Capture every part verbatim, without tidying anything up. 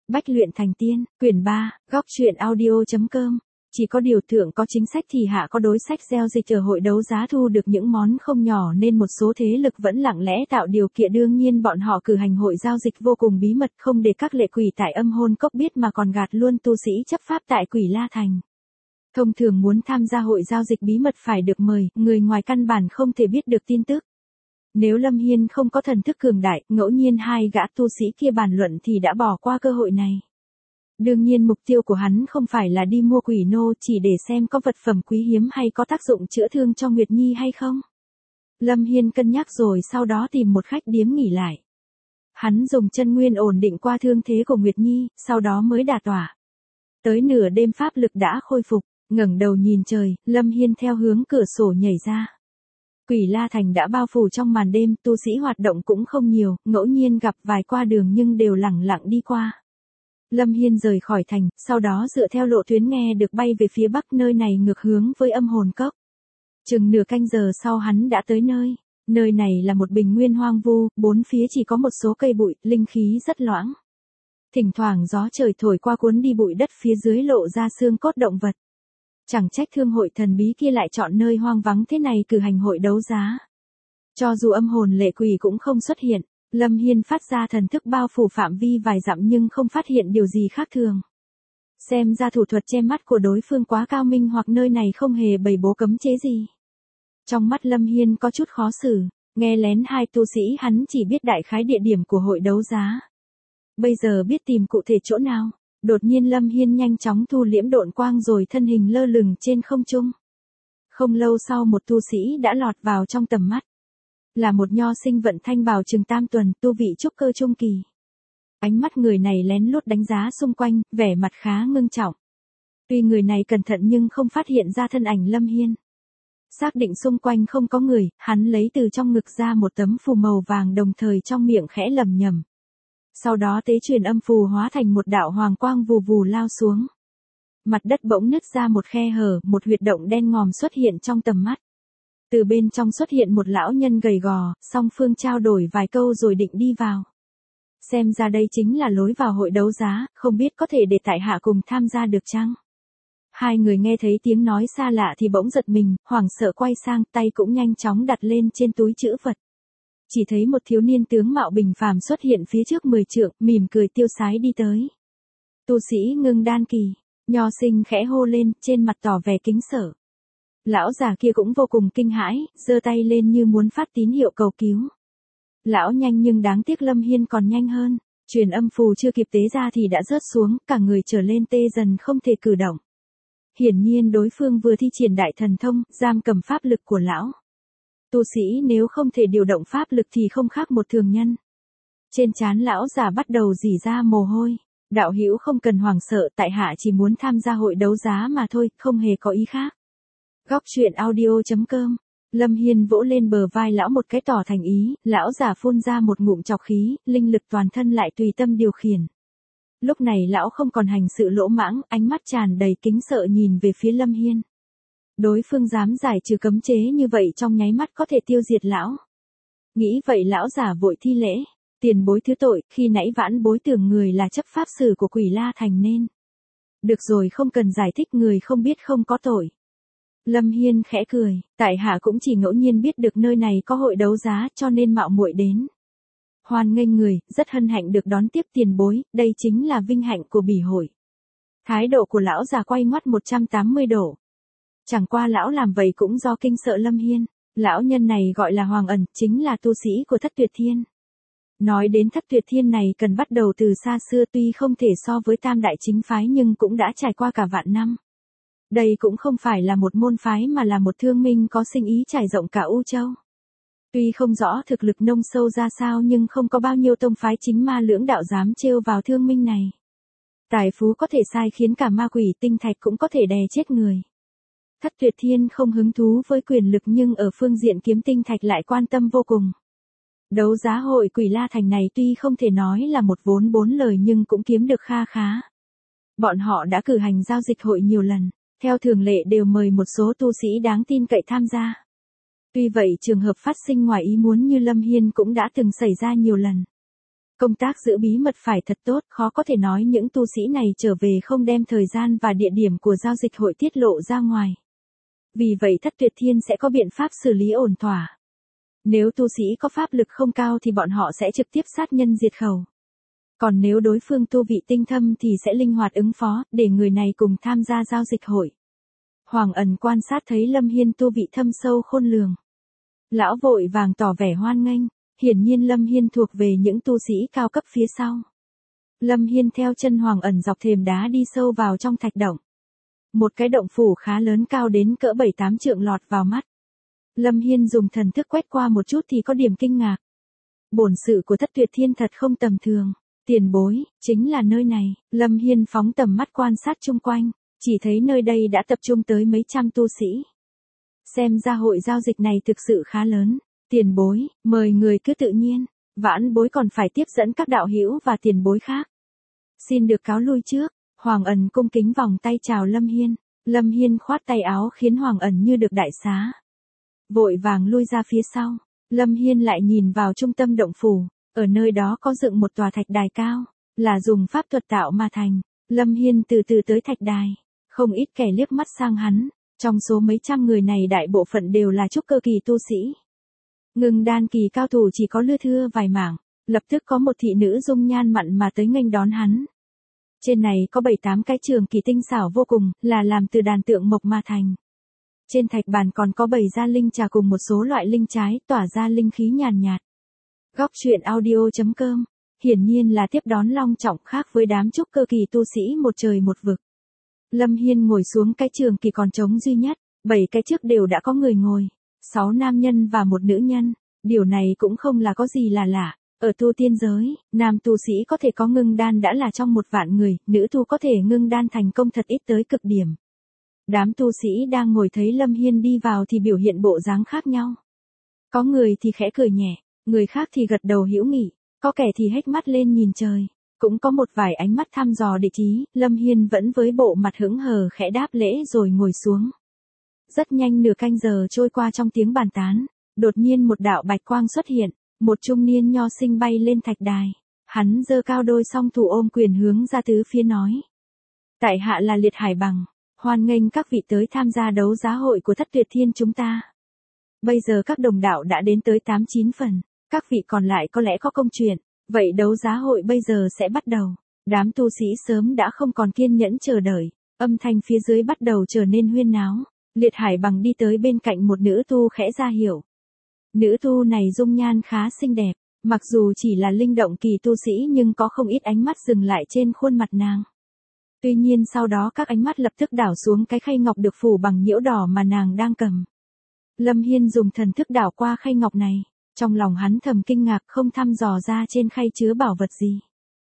Bách luyện thành tiên, quyển ba, góc truyện audio.com. Chỉ có điều thượng có chính sách thì hạ có đối sách. Gieo dịch ở hội đấu giá thu được những món không nhỏ nên một số thế lực vẫn lặng lẽ tạo điều kiện. Đương nhiên bọn họ cử hành hội giao dịch vô cùng bí mật, không để các lệ quỷ tại Âm Hồn Cốc biết mà còn gạt luôn tu sĩ chấp pháp tại Quỷ La Thành. Thông thường muốn tham gia hội giao dịch bí mật phải được mời, người ngoài căn bản không thể biết được tin tức. Nếu Lâm Hiên không có thần thức cường đại, ngẫu nhiên hai gã tu sĩ kia bàn luận thì đã bỏ qua cơ hội này. Đương nhiên mục tiêu của hắn không phải là đi mua quỷ nô chỉ để xem có vật phẩm quý hiếm hay có tác dụng chữa thương cho Nguyệt Nhi hay không. Lâm Hiên cân nhắc rồi sau đó tìm một khách điếm nghỉ lại. Hắn dùng chân nguyên ổn định qua thương thế của Nguyệt Nhi, sau đó mới đả tỏa. Tới nửa đêm pháp lực đã khôi phục, ngẩng đầu nhìn trời, Lâm Hiên theo hướng cửa sổ nhảy ra. Quỷ La Thành đã bao phủ trong màn đêm, tu sĩ hoạt động cũng không nhiều, ngẫu nhiên gặp vài qua đường nhưng đều lẳng lặng đi qua. Lâm Hiên rời khỏi thành, sau đó dựa theo lộ tuyến nghe được bay về phía bắc, nơi này ngược hướng với Âm Hồn Cốc. Chừng nửa canh giờ sau hắn đã tới nơi. Nơi này là một bình nguyên hoang vu, bốn phía chỉ có một số cây bụi, linh khí rất loãng. Thỉnh thoảng gió trời thổi qua cuốn đi bụi đất phía dưới lộ ra xương cốt động vật. Chẳng trách thương hội thần bí kia lại chọn nơi hoang vắng thế này cử hành hội đấu giá. Cho dù âm hồn lệ quỷ cũng không xuất hiện, Lâm Hiên phát ra thần thức bao phủ phạm vi vài dặm nhưng không phát hiện điều gì khác thường. Xem ra thủ thuật che mắt của đối phương quá cao minh hoặc nơi này không hề bày bố cấm chế gì. Trong mắt Lâm Hiên có chút khó xử, nghe lén hai tu sĩ hắn chỉ biết đại khái địa điểm của hội đấu giá. Bây giờ biết tìm cụ thể chỗ nào. Đột nhiên Lâm Hiên nhanh chóng thu liễm độn quang rồi thân hình lơ lửng trên không trung. Không lâu sau một tu sĩ đã lọt vào trong tầm mắt. Là một nho sinh vận thanh bào chừng tam tuần, tu vị trúc cơ trung kỳ. Ánh mắt người này lén lút đánh giá xung quanh, vẻ mặt khá ngưng trọng. Tuy người này cẩn thận nhưng không phát hiện ra thân ảnh Lâm Hiên. Xác định xung quanh không có người, hắn lấy từ trong ngực ra một tấm phù màu vàng đồng thời trong miệng khẽ lẩm nhẩm. Sau đó tế truyền âm phù hóa thành một đạo hoàng quang vù vù lao xuống. Mặt đất bỗng nứt ra một khe hở, một huyệt động đen ngòm xuất hiện trong tầm mắt. Từ bên trong xuất hiện một lão nhân gầy gò, song phương trao đổi vài câu rồi định đi vào. Xem ra đây chính là lối vào hội đấu giá, không biết có thể để tại hạ cùng tham gia được chăng? Hai người nghe thấy tiếng nói xa lạ thì bỗng giật mình, hoảng sợ quay sang, tay cũng nhanh chóng đặt lên trên túi trữ vật. Chỉ thấy một thiếu niên tướng mạo bình phàm xuất hiện phía trước mười trượng, mỉm cười tiêu sái đi tới. Tu sĩ Ngưng Đan kỳ, nho sinh khẽ hô lên, trên mặt tỏ vẻ kính sợ. Lão già kia cũng vô cùng kinh hãi, giơ tay lên như muốn phát tín hiệu cầu cứu. Lão nhanh nhưng đáng tiếc Lâm Hiên còn nhanh hơn, truyền âm phù chưa kịp tế ra thì đã rớt xuống, cả người trở lên tê dần không thể cử động. Hiển nhiên đối phương vừa thi triển đại thần thông, giam cầm pháp lực của lão. Tu sĩ nếu không thể điều động pháp lực thì không khác một thường nhân. Trên trán lão già bắt đầu rỉ ra mồ hôi. Đạo hữu không cần hoảng sợ, tại hạ chỉ muốn tham gia hội đấu giá mà thôi, không hề có ý khác. Góc truyện audio.com. Lâm Hiên vỗ lên bờ vai lão một cái tỏ thành ý, lão già phun ra một ngụm trọc khí, linh lực toàn thân lại tùy tâm điều khiển. Lúc này lão không còn hành sự lỗ mãng, ánh mắt tràn đầy kính sợ nhìn về phía Lâm Hiên. Đối phương dám giải trừ cấm chế như vậy trong nháy mắt có thể tiêu diệt lão. Nghĩ vậy lão giả vội thi lễ, tiền bối thứ tội, khi nãy vãn bối tưởng người là chấp pháp sử của Quỷ La Thành nên. Được rồi, không cần giải thích, người không biết không có tội. Lâm Hiên khẽ cười, tại hạ cũng chỉ ngẫu nhiên biết được nơi này có hội đấu giá cho nên mạo muội đến. Hoan nghênh người, rất hân hạnh được đón tiếp tiền bối, đây chính là vinh hạnh của bỉ hội. Thái độ của lão già quay ngoắt một trăm tám mươi độ. Chẳng qua lão làm vậy cũng do kinh sợ Lâm Hiên. Lão nhân này gọi là Hoàng Ẩn, chính là tu sĩ của Thất Tuyệt Thiên. Nói đến Thất Tuyệt Thiên này cần bắt đầu từ xa xưa, tuy không thể so với Tam Đại Chính Phái nhưng cũng đã trải qua cả vạn năm. Đây cũng không phải là một môn phái mà là một thương minh có sinh ý trải rộng cả U Châu. Tuy không rõ thực lực nông sâu ra sao nhưng không có bao nhiêu tông phái chính ma lưỡng đạo dám trêu vào thương minh này. Tài phú có thể sai khiến cả ma quỷ, tinh thạch cũng có thể đè chết người. Thất Tuyệt Thiên không hứng thú với quyền lực nhưng ở phương diện kiếm tinh thạch lại quan tâm vô cùng. Đấu giá hội Quỷ La Thành này tuy không thể nói là một vốn bốn lời nhưng cũng kiếm được kha khá. Bọn họ đã cử hành giao dịch hội nhiều lần, theo thường lệ đều mời một số tu sĩ đáng tin cậy tham gia. Tuy vậy trường hợp phát sinh ngoài ý muốn như Lâm Hiên cũng đã từng xảy ra nhiều lần. Công tác giữ bí mật phải thật tốt, khó có thể nói những tu sĩ này trở về không đem thời gian và địa điểm của giao dịch hội tiết lộ ra ngoài. Vì vậy Thất Tuyệt Thiên sẽ có biện pháp xử lý ổn thỏa. Nếu tu sĩ có pháp lực không cao thì bọn họ sẽ trực tiếp sát nhân diệt khẩu. Còn nếu đối phương tu vị tinh thâm thì sẽ linh hoạt ứng phó, để người này cùng tham gia giao dịch hội. Hoàng Ẩn quan sát thấy Lâm Hiên tu vị thâm sâu khôn lường. Lão vội vàng tỏ vẻ hoan nghênh, hiển nhiên Lâm Hiên thuộc về những tu sĩ cao cấp phía sau. Lâm Hiên theo chân Hoàng Ẩn dọc thềm đá đi sâu vào trong thạch động. Một cái động phủ khá lớn cao đến cỡ bảy tám trượng lọt vào mắt. Lâm Hiên dùng thần thức quét qua một chút thì có điểm kinh ngạc. Bổn sự của Thất Tuyệt Thiên thật không tầm thường. Tiền bối, chính là nơi này. Lâm Hiên phóng tầm mắt quan sát chung quanh, chỉ thấy nơi đây đã tập trung tới mấy trăm tu sĩ. Xem ra hội giao dịch này thực sự khá lớn. Tiền bối, mời người cứ tự nhiên, vãn bối còn phải tiếp dẫn các đạo hữu và tiền bối khác. Xin được cáo lui trước. Hoàng Ẩn cung kính vòng tay chào Lâm Hiên. Lâm Hiên khoát tay áo khiến Hoàng Ẩn như được đại xá. Vội vàng lui ra phía sau. Lâm Hiên lại nhìn vào trung tâm động phủ. Ở nơi đó có dựng một tòa thạch đài cao, là dùng pháp thuật tạo mà thành. Lâm Hiên từ từ tới thạch đài. Không ít kẻ liếc mắt sang hắn. Trong số mấy trăm người này đại bộ phận đều là trúc cơ kỳ tu sĩ. Ngưng đan kỳ cao thủ chỉ có lưa thưa vài mảng. Lập tức có một thị nữ dung nhan mặn mà tới nghênh đón hắn. Trên này có bảy tám cái trường kỳ tinh xảo vô cùng, là làm từ đàn tượng mộc mà thành. Trên thạch bàn còn có bày ra linh trà cùng một số loại linh trái tỏa ra linh khí nhàn nhạt. Góc truyện audio chấm com, hiển nhiên là tiếp đón long trọng khác với đám trúc cơ kỳ tu sĩ một trời một vực. Lâm Hiên ngồi xuống cái trường kỳ còn trống duy nhất, bảy cái trước đều đã có người ngồi, sáu nam nhân và một nữ nhân, điều này cũng không là có gì là lạ. Ở tu tiên giới, nam tu sĩ có thể có ngưng đan đã là trong một vạn người, nữ tu có thể ngưng đan thành công thật ít tới cực điểm. Đám tu sĩ đang ngồi thấy Lâm Hiên đi vào thì biểu hiện bộ dáng khác nhau. Có người thì khẽ cười nhẹ, người khác thì gật đầu hữu nghị, có kẻ thì hếch mắt lên nhìn trời, cũng có một vài ánh mắt thăm dò địch ý. Lâm Hiên vẫn với bộ mặt hững hờ khẽ đáp lễ rồi ngồi xuống. Rất nhanh nửa canh giờ trôi qua trong tiếng bàn tán, đột nhiên một đạo bạch quang xuất hiện. Một trung niên nho sinh bay lên thạch đài, hắn giơ cao đôi song thủ ôm quyền hướng ra tứ phía nói. Tại hạ là Liệt Hải Bằng, hoan nghênh các vị tới tham gia đấu giá hội của Thất Tuyệt Thiên chúng ta. Bây giờ các đồng đạo đã đến tới tám chín phần, các vị còn lại có lẽ có công chuyện, vậy đấu giá hội bây giờ sẽ bắt đầu. Đám tu sĩ sớm đã không còn kiên nhẫn chờ đợi, âm thanh phía dưới bắt đầu trở nên huyên náo. Liệt Hải Bằng đi tới bên cạnh một nữ tu khẽ ra hiệu. Nữ tu này dung nhan khá xinh đẹp, mặc dù chỉ là linh động kỳ tu sĩ nhưng có không ít ánh mắt dừng lại trên khuôn mặt nàng. Tuy nhiên sau đó các ánh mắt lập tức đảo xuống cái khay ngọc được phủ bằng nhiễu đỏ mà nàng đang cầm. Lâm Hiên dùng thần thức đảo qua khay ngọc này, trong lòng hắn thầm kinh ngạc không thăm dò ra trên khay chứa bảo vật gì.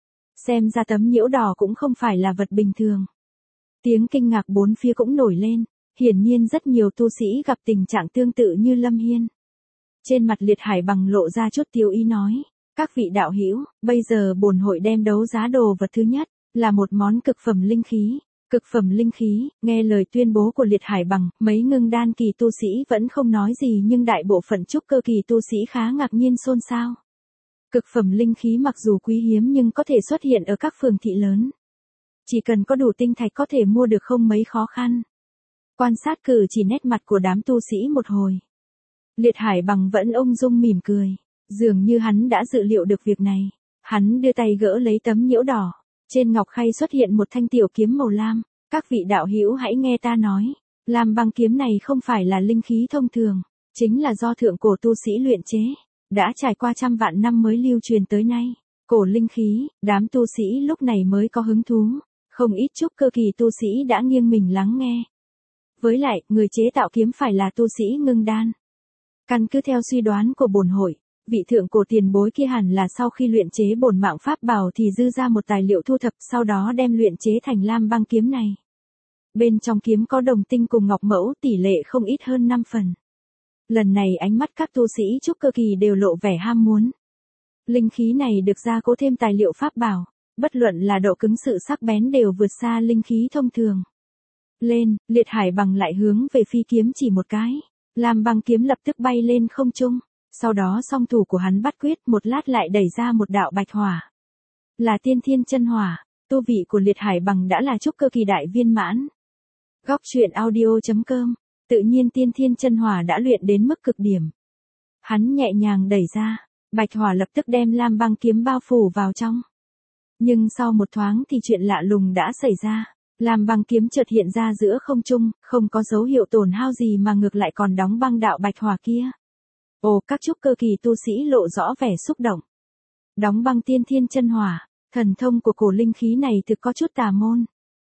Xem ra tấm nhiễu đỏ cũng không phải là vật bình thường. Tiếng kinh ngạc bốn phía cũng nổi lên, hiển nhiên rất nhiều tu sĩ gặp tình trạng tương tự như Lâm Hiên. Trên mặt Liệt Hải Bằng lộ ra chút tiêu ý nói, các vị đạo hữu, bây giờ bổn hội đem đấu giá đồ vật thứ nhất, là một món cực phẩm linh khí. Cực phẩm linh khí, nghe lời tuyên bố của Liệt Hải Bằng, mấy ngưng đan kỳ tu sĩ vẫn không nói gì nhưng đại bộ phận trúc cơ kỳ tu sĩ khá ngạc nhiên xôn xao. Cực phẩm linh khí mặc dù quý hiếm nhưng có thể xuất hiện ở các phường thị lớn. Chỉ cần có đủ tinh thạch có thể mua được không mấy khó khăn. Quan sát cử chỉ nét mặt của đám tu sĩ một hồi. Liệt Hải Bằng vẫn ung dung mỉm cười, dường như hắn đã dự liệu được việc này. Hắn đưa tay gỡ lấy tấm nhiễu đỏ, trên ngọc khay xuất hiện một thanh tiểu kiếm màu lam. Các vị đạo hữu hãy nghe ta nói, lam băng kiếm này không phải là linh khí thông thường, chính là do thượng cổ tu sĩ luyện chế, đã trải qua trăm vạn năm mới lưu truyền tới nay. Cổ linh khí, đám tu sĩ lúc này mới có hứng thú, không ít trúc cơ kỳ tu sĩ đã nghiêng mình lắng nghe. Với lại, người chế tạo kiếm phải là tu sĩ ngưng đan. Căn cứ theo suy đoán của bổn hội, vị thượng cổ tiền bối kia hẳn là sau khi luyện chế bổn mạng pháp bảo thì dư ra một tài liệu thu thập, sau đó đem luyện chế thành lam băng kiếm này. Bên trong kiếm có đồng tinh cùng ngọc mẫu, tỷ lệ không ít hơn năm phần. Lần này ánh mắt các tu sĩ trúc cơ kỳ đều lộ vẻ ham muốn. Linh khí này được gia cố thêm tài liệu pháp bảo, bất luận là độ cứng sự sắc bén đều vượt xa linh khí thông thường. Lên, Liệt Hải Bằng lại hướng về phi kiếm chỉ một cái. Lam băng kiếm lập tức bay lên không trung, Sau đó song thủ của hắn bắt quyết, một lát lại đẩy ra một đạo bạch hỏa. Là tiên thiên chân hỏa, tu vị của Liệt Hải Bằng đã là trúc cơ kỳ đại viên mãn. Góc truyện audio chấm com, tự nhiên tiên thiên chân hỏa đã luyện đến mức cực điểm. Hắn nhẹ nhàng đẩy ra, bạch hỏa lập tức đem Lam Băng kiếm bao phủ vào trong. Nhưng sau một thoáng thì chuyện lạ lùng đã xảy ra. Lam Băng kiếm chợt hiện ra giữa không trung, không có dấu hiệu tổn hao gì mà ngược lại còn đóng băng đạo bạch hỏa kia. Ồ, các trúc cơ kỳ tu sĩ lộ rõ vẻ xúc động. Đóng băng tiên thiên chân hỏa, thần thông của cổ linh khí này thực có chút tà môn.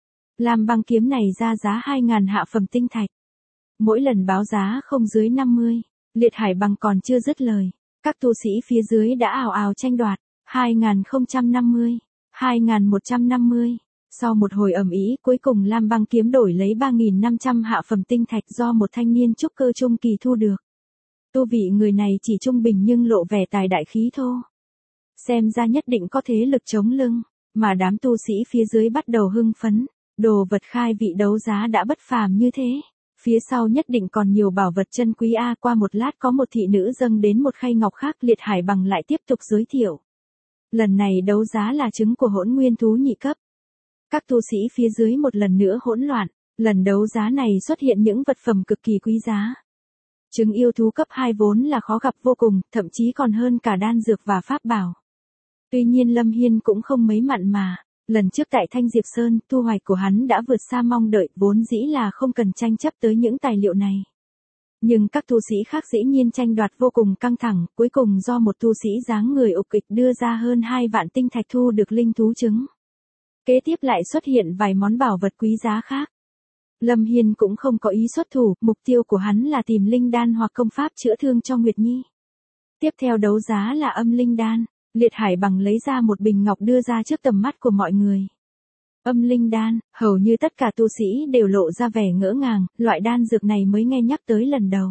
Lam Băng kiếm này ra giá hai ngàn hạ phẩm tinh thạch. Mỗi lần báo giá không dưới năm mươi, Liệt Hải Bằng còn chưa dứt lời. Các tu sĩ phía dưới đã ào ào tranh đoạt, hai nghìn không trăm năm mươi, hai nghìn một trăm năm mươi. Sau một hồi ầm ĩ, cuối cùng Lam Băng kiếm đổi lấy ba nghìn năm trăm hạ phẩm tinh thạch do một thanh niên trúc cơ trung kỳ thu được. Tu vị người này chỉ trung bình nhưng lộ vẻ tài đại khí thô. Xem ra nhất định có thế lực chống lưng, mà đám tu sĩ phía dưới bắt đầu hưng phấn. Đồ vật khai vị đấu giá đã bất phàm như thế. Phía sau nhất định còn nhiều bảo vật chân quý a. Qua một lát có một thị nữ dâng đến một khay ngọc khác, Liệt Hải Bằng lại tiếp tục giới thiệu. Lần này đấu giá là trứng của hỗn nguyên thú nhị cấp. Các tu sĩ phía dưới một lần nữa hỗn loạn, lần đấu giá này xuất hiện những vật phẩm cực kỳ quý giá. Trứng yêu thú cấp hai vốn là khó gặp vô cùng, thậm chí còn hơn cả đan dược và pháp bảo. Tuy nhiên Lâm Hiên cũng không mấy mặn mà. Lần trước tại Thanh Diệp Sơn, thu hoạch của hắn đã vượt xa mong đợi, vốn dĩ là không cần tranh chấp tới những tài liệu này. Nhưng các tu sĩ khác dĩ nhiên tranh đoạt vô cùng căng thẳng, cuối cùng do một tu sĩ dáng người ục ịch đưa ra hơn hai vạn tinh thạch thu được linh thú trứng. Kế tiếp lại xuất hiện vài món bảo vật quý giá khác. Lâm Hiên cũng không có ý xuất thủ, mục tiêu của hắn là tìm linh đan hoặc công pháp chữa thương cho Nguyệt Nhi. Tiếp theo đấu giá là âm linh đan. Liệt Hải Bằng lấy ra một bình ngọc đưa ra trước tầm mắt của mọi người. Âm linh đan, hầu như tất cả tu sĩ đều lộ ra vẻ ngỡ ngàng, loại đan dược này mới nghe nhắc tới lần đầu.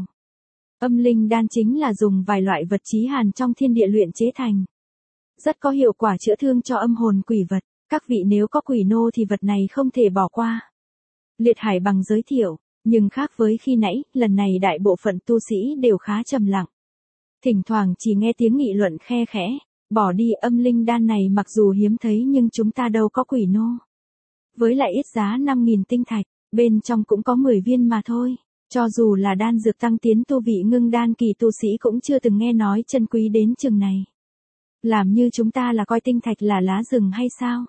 Âm linh đan chính là dùng vài loại vật chí hàn trong thiên địa luyện chế thành. Rất có hiệu quả chữa thương cho âm hồn quỷ vật, các vị nếu có quỷ nô thì vật này không thể bỏ qua. Liệt Hải Bằng giới thiệu, nhưng khác với khi nãy, lần này đại bộ phận tu sĩ đều khá trầm lặng. Thỉnh thoảng chỉ nghe tiếng nghị luận khe khẽ. Bỏ đi, âm linh đan này mặc dù hiếm thấy nhưng chúng ta đâu có quỷ nô. Với lại ít giá năm nghìn tinh thạch, bên trong cũng có mười viên mà thôi. Cho dù là đan dược tăng tiến tu vị ngưng đan kỳ tu sĩ cũng chưa từng nghe nói chân quý đến chừng này. Làm như chúng ta là coi tinh thạch là lá rừng hay sao?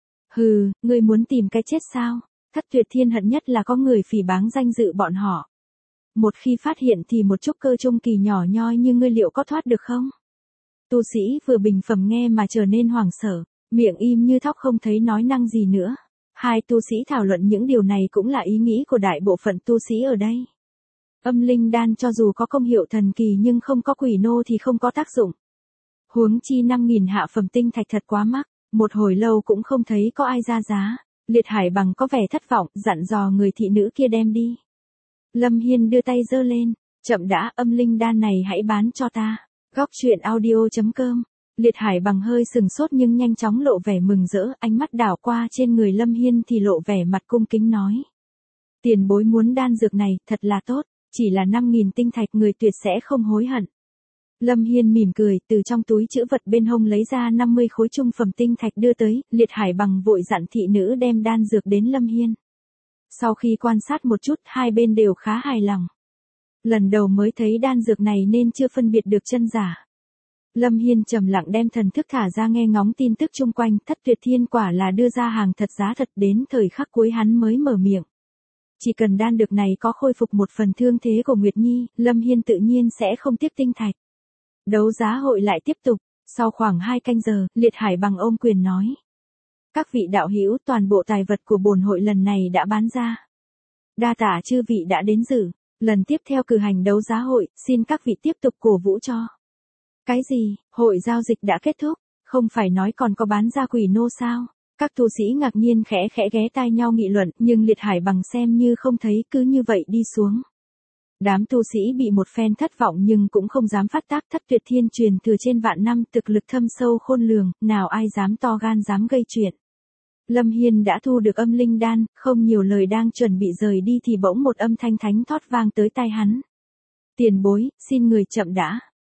Hừ, ngươi muốn tìm cái chết sao? Thất Tuyệt Thiên hận nhất là có người phỉ báng danh dự bọn họ. Một khi phát hiện thì một trúc cơ trung kỳ nhỏ nhoi như ngươi liệu có thoát được không? Tu sĩ vừa bình phẩm nghe mà trở nên hoảng sợ, miệng im như thóc không thấy nói năng gì nữa. Hai tu sĩ thảo luận những điều này cũng là ý nghĩ của đại bộ phận tu sĩ ở đây. Âm linh đan cho dù có công hiệu thần kỳ nhưng không có quỷ nô thì không có tác dụng. Huống chi năm nghìn hạ phẩm tinh thạch thật quá mắc, một hồi lâu cũng không thấy có ai ra giá. Liệt Hải Bằng có vẻ thất vọng, dặn dò người thị nữ kia đem đi. Lâm Hiên đưa tay giơ lên, chậm đã, âm linh đan này hãy bán cho ta. Góc truyện audio chấm com. Liệt Hải Bằng hơi sừng sốt nhưng nhanh chóng lộ vẻ mừng rỡ, ánh mắt đảo qua trên người Lâm Hiên thì lộ vẻ mặt cung kính nói. Tiền bối muốn đan dược này, thật là tốt, chỉ là năm nghìn tinh thạch người tuyệt sẽ không hối hận. Lâm Hiên mỉm cười, từ trong túi trữ vật bên hông lấy ra năm mươi khối trung phẩm tinh thạch đưa tới, Liệt Hải Bằng vội dặn thị nữ đem đan dược đến Lâm Hiên. Sau khi quan sát một chút, hai bên đều khá hài lòng. Lần đầu mới thấy đan dược này nên chưa phân biệt được chân giả. Lâm Hiên trầm lặng đem thần thức thả ra nghe ngóng tin tức chung quanh, Thất Tuyệt Thiên quả là đưa ra hàng thật giá thật, đến thời khắc cuối hắn mới mở miệng. Chỉ cần đan dược này có khôi phục một phần thương thế của Nguyệt Nhi, Lâm Hiên tự nhiên sẽ không tiếc tinh thạch. Đấu giá hội lại tiếp tục, sau khoảng hai canh giờ, Liệt Hải Bằng ôm quyền nói. Các vị đạo hữu, toàn bộ tài vật của bổn hội lần này đã bán ra. Đa tạ chư vị đã đến dự. Lần tiếp theo cử hành đấu giá hội, xin các vị tiếp tục cổ vũ cho. Cái gì, hội giao dịch đã kết thúc, không phải nói còn có bán ra quỷ nô sao? Các tu sĩ ngạc nhiên khẽ khẽ ghé tai nhau nghị luận, nhưng Liệt Hải Bằng xem như không thấy, cứ như vậy đi xuống. Đám tu sĩ bị một phen thất vọng nhưng cũng không dám phát tác. Thất Tuyệt Thiên truyền thừa trên vạn năm, thực lực thâm sâu khôn lường, nào ai dám to gan dám gây chuyện. Lâm Hiên đã thu được âm linh đan, không nhiều lời đang chuẩn bị rời đi thì bỗng một âm thanh thánh thót vang tới tai hắn. Tiền bối, xin người chậm đã.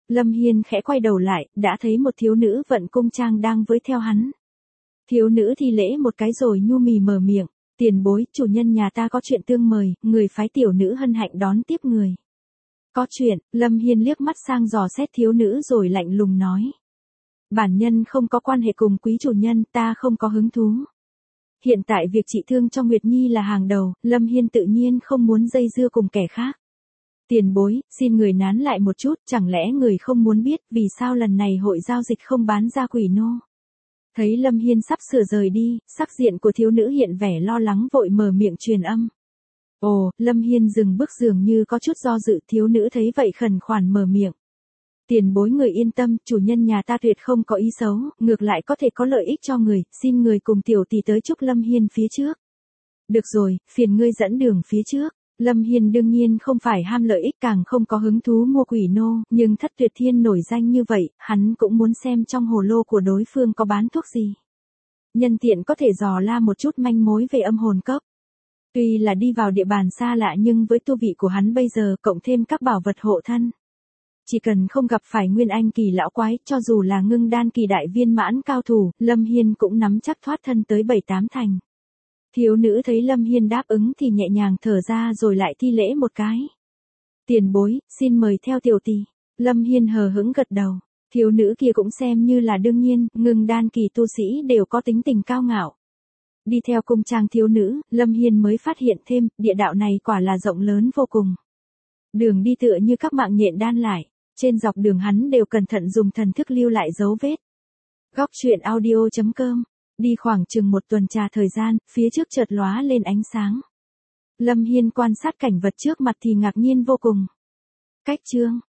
Lâm Hiên khẽ quay đầu lại, đã thấy một thiếu nữ vận cung trang đang với theo hắn. Thiếu nữ thi lễ một cái rồi nhu mì mở miệng, tiền bối, chủ nhân nhà ta có chuyện tương mời, người phái tiểu nữ hân hạnh đón tiếp người. Có chuyện, Lâm Hiên liếc mắt sang dò xét thiếu nữ rồi lạnh lùng nói. Bản nhân không có quan hệ cùng quý chủ nhân, ta không có hứng thú. Hiện tại việc trị thương cho Nguyệt Nhi là hàng đầu, Lâm Hiên tự nhiên không muốn dây dưa cùng kẻ khác. Tiền bối, xin người nán lại một chút, chẳng lẽ người không muốn biết vì sao lần này hội giao dịch không bán ra quỷ nô? Thấy Lâm Hiên sắp sửa rời đi, sắc diện của thiếu nữ hiện vẻ lo lắng vội mở miệng truyền âm. Ồ, Lâm Hiên dừng bước dường như có chút do dự, thiếu nữ thấy vậy khẩn khoản mở miệng. Tiền bối người yên tâm, chủ nhân nhà ta tuyệt không có ý xấu, ngược lại có thể có lợi ích cho người, xin người cùng tiểu tỷ tới chúc Lâm Hiên phía trước. Được rồi, phiền ngươi dẫn đường phía trước. Lâm Hiên đương nhiên không phải ham lợi ích càng không có hứng thú mua quỷ nô, nhưng Thất Tuyệt Thiên nổi danh như vậy, hắn cũng muốn xem trong hồ lô của đối phương có bán thuốc gì. Nhân tiện có thể dò la một chút manh mối về âm hồn cốc. Tuy là đi vào địa bàn xa lạ nhưng với tu vị của hắn bây giờ cộng thêm các bảo vật hộ thân. Chỉ cần không gặp phải nguyên anh kỳ lão quái, cho dù là ngưng đan kỳ đại viên mãn cao thủ, Lâm Hiên cũng nắm chắc thoát thân tới bảy tám thành. Thiếu nữ thấy Lâm Hiên đáp ứng thì nhẹ nhàng thở ra rồi lại thi lễ một cái. Tiền bối, xin mời theo tiểu tỷ. Lâm Hiên hờ hững gật đầu. Thiếu nữ kia cũng xem như là đương nhiên, ngưng đan kỳ tu sĩ đều có tính tình cao ngạo. Đi theo cung trang thiếu nữ, Lâm Hiên mới phát hiện thêm, địa đạo này quả là rộng lớn vô cùng. Đường đi tựa như các mạng nhện đan lại, trên dọc đường hắn đều cẩn thận dùng thần thức lưu lại dấu vết. Góc truyện audio chấm com. Đi khoảng chừng một tuần trà thời gian, phía trước chợt lóa lên ánh sáng. Lâm Hiên quan sát cảnh vật trước mặt thì ngạc nhiên vô cùng. Cách chương